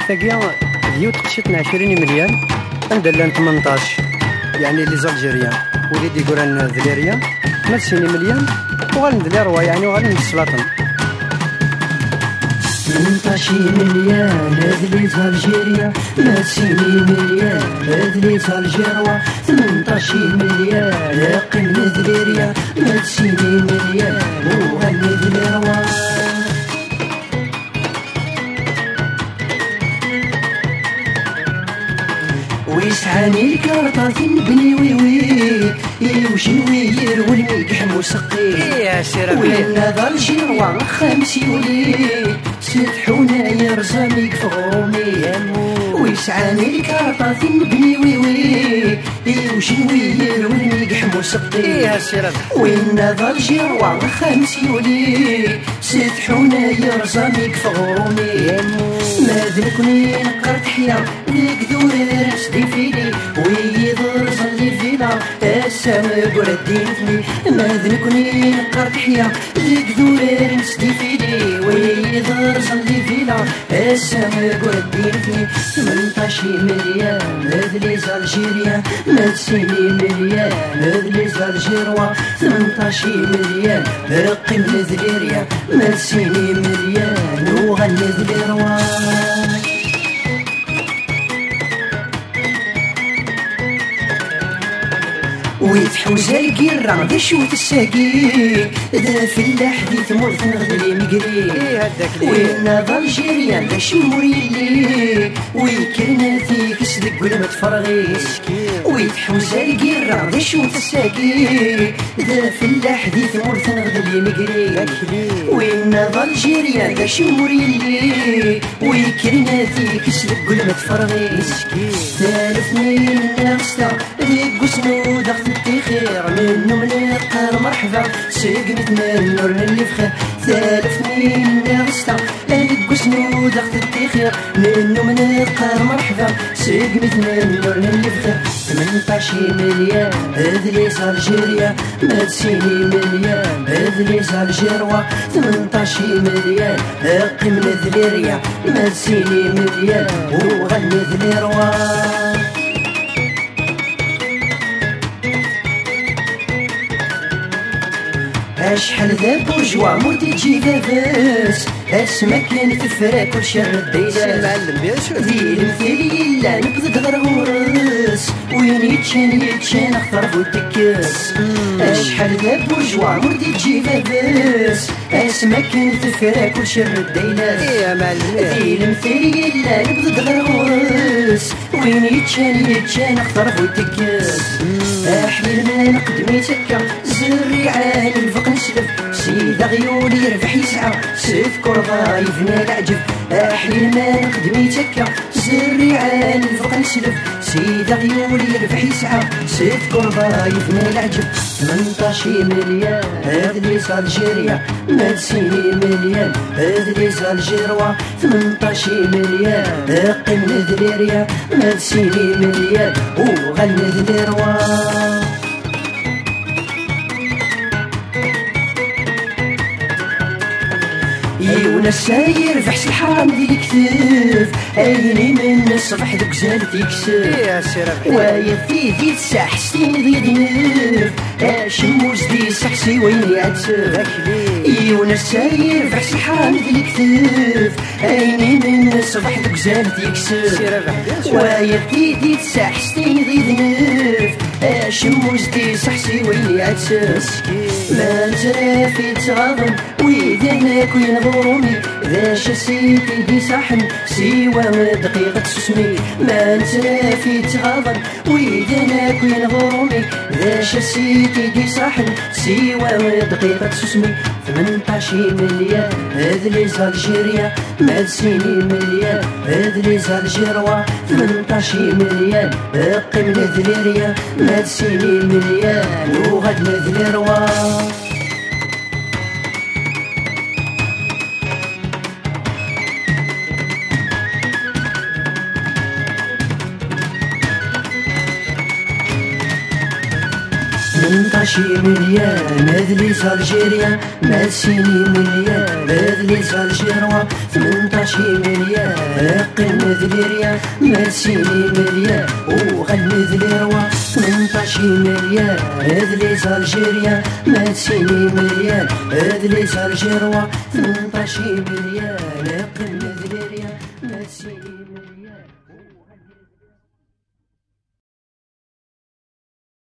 تاقيا ديو تقشتنا 20 مليون ندلان 18 يعني لي زالجيريان وليدي قران ذليريا ماشي مليون وغندير روا يعني وغنسلاطن 18 مليون هذلي الجيريا ماشي مليون هذلي الجيروا 18 مليون قيم ذليريا ماشي مليون وغني ذليروا ويسعاني الكارطة نبني ويوي وشنوير والميكح مسقي يا سير وين هذا الجيروا خمسي ولي ستحونا يرزميك فغومي ويسعاني الكارطة نبني ويوي وشنوير والميكح مسقي يا سير وين هذا الجيروا خمسي ولي ستحونا يرزميك فغومي ماذنكني نقرت حيا ليك دوري رسدي فيني ويضر صلي فينا السماء قردينتني ماذنكني نقرت حيا ليك دوري رسدي فيني ويضر صلي فينا السماء قردينتني 18 مليون هذلي زالجيريا ماتسيني مليون هذلي زالجيروا 18 مليون قيم ذليريا ماتسيني مليون وغني ذليروا ويتحوز القرة ذا شوت الساقي ذا فلاح ذي ثمرت نغدلي مقري وين ظل جيريان ذا شموريلي ويكرنا فيك صدق ولا ما تفرغيش ويتحوز القرة ذا شوت الساقي ذا فلاح ذي ثمرت نغدلي مقري وين ظل جيريان ذا شموريلي ويكرنا فيك صدق ولا ما تفرغيش ثالثني ناقصتا ذيك قسمو دخل خير منو منقر مرحبا سقمت من النور اللي فخير ثالثني ناقصتا هذيك قسمو دخل خير منو منقر مرحبا سقمت من النور اللي فخير 18 مليون هذلي زالجيريا ماتسيني مليون هذلي زالجيروا 18 مليون قيم ذليريا ماتسيني مليون وغني ذليروا اشحال ذا بورجوا مردي تجي لاباس اسما كان تفرا كل شر الديلاس ذي المثالي لا نبض غرورس وين يتشان اختار فوتكاس اشحال ذا بورجوا مردي تجي لاباس اسما كان تفرا كل شر الديلاس ذي المثالي لا نبض غرورس وين يتشان اختار فوتكاس احلى ما نقدمي تكا زري عاني الفق نسلف سيدا غيولي يربح يسعى سيف كرضا يفنى العجب احلي ما نقدمي تكا زري عاني الفق نسلف سيدا غيولي يربح يسعى سيف كرضا يفنى العجب 18 مليون هذلي زالجيريا ماتسيني مليون هذلي زالجيروا 18 مليون قيم ذليريا ماتسيني مليون وغني ذليروا يونا الساير فحس الحرام ذي الكتاف عيني من الصبح ذوك زالت يكسر ويا ذي تساح ستين ذي دناف شموز ذي سحسي وين يعتسف يونا الساير فحس الحرام ذي الكتاف عيني من الصبح ذوك زالت يكسر ويا ذي تساح ستين ذي دناف شموز ذي سحسي وين يعتسف ما نزرع في تغاضم وإذا ناكو ينظروني ذا شسيتي دي صحن سيوا دقيقة سسمي ما نسنا في تغاضن وإذا ناكو ينظروني ذا شسيتي دي صحن سيوا دقيقة سسمي 18 مليون هذلي زالجيريا ماتسيني مليون هذلي زالجيروا 18 مليون قيم ذليريا ماتسيني مليون وغدنا ذليروا من 18 مليون هذلي زالجيريا ماتسيني مليون هاد لي زالجيروا 18 مليار قلنا ذليريا ماسيني مليار وغنى ذليروا 18 مليار هاد لي زالجيريا ماسيني مليار هاد لي زالجيروا 18 مليار قلنا ذليريا ماسيني مليار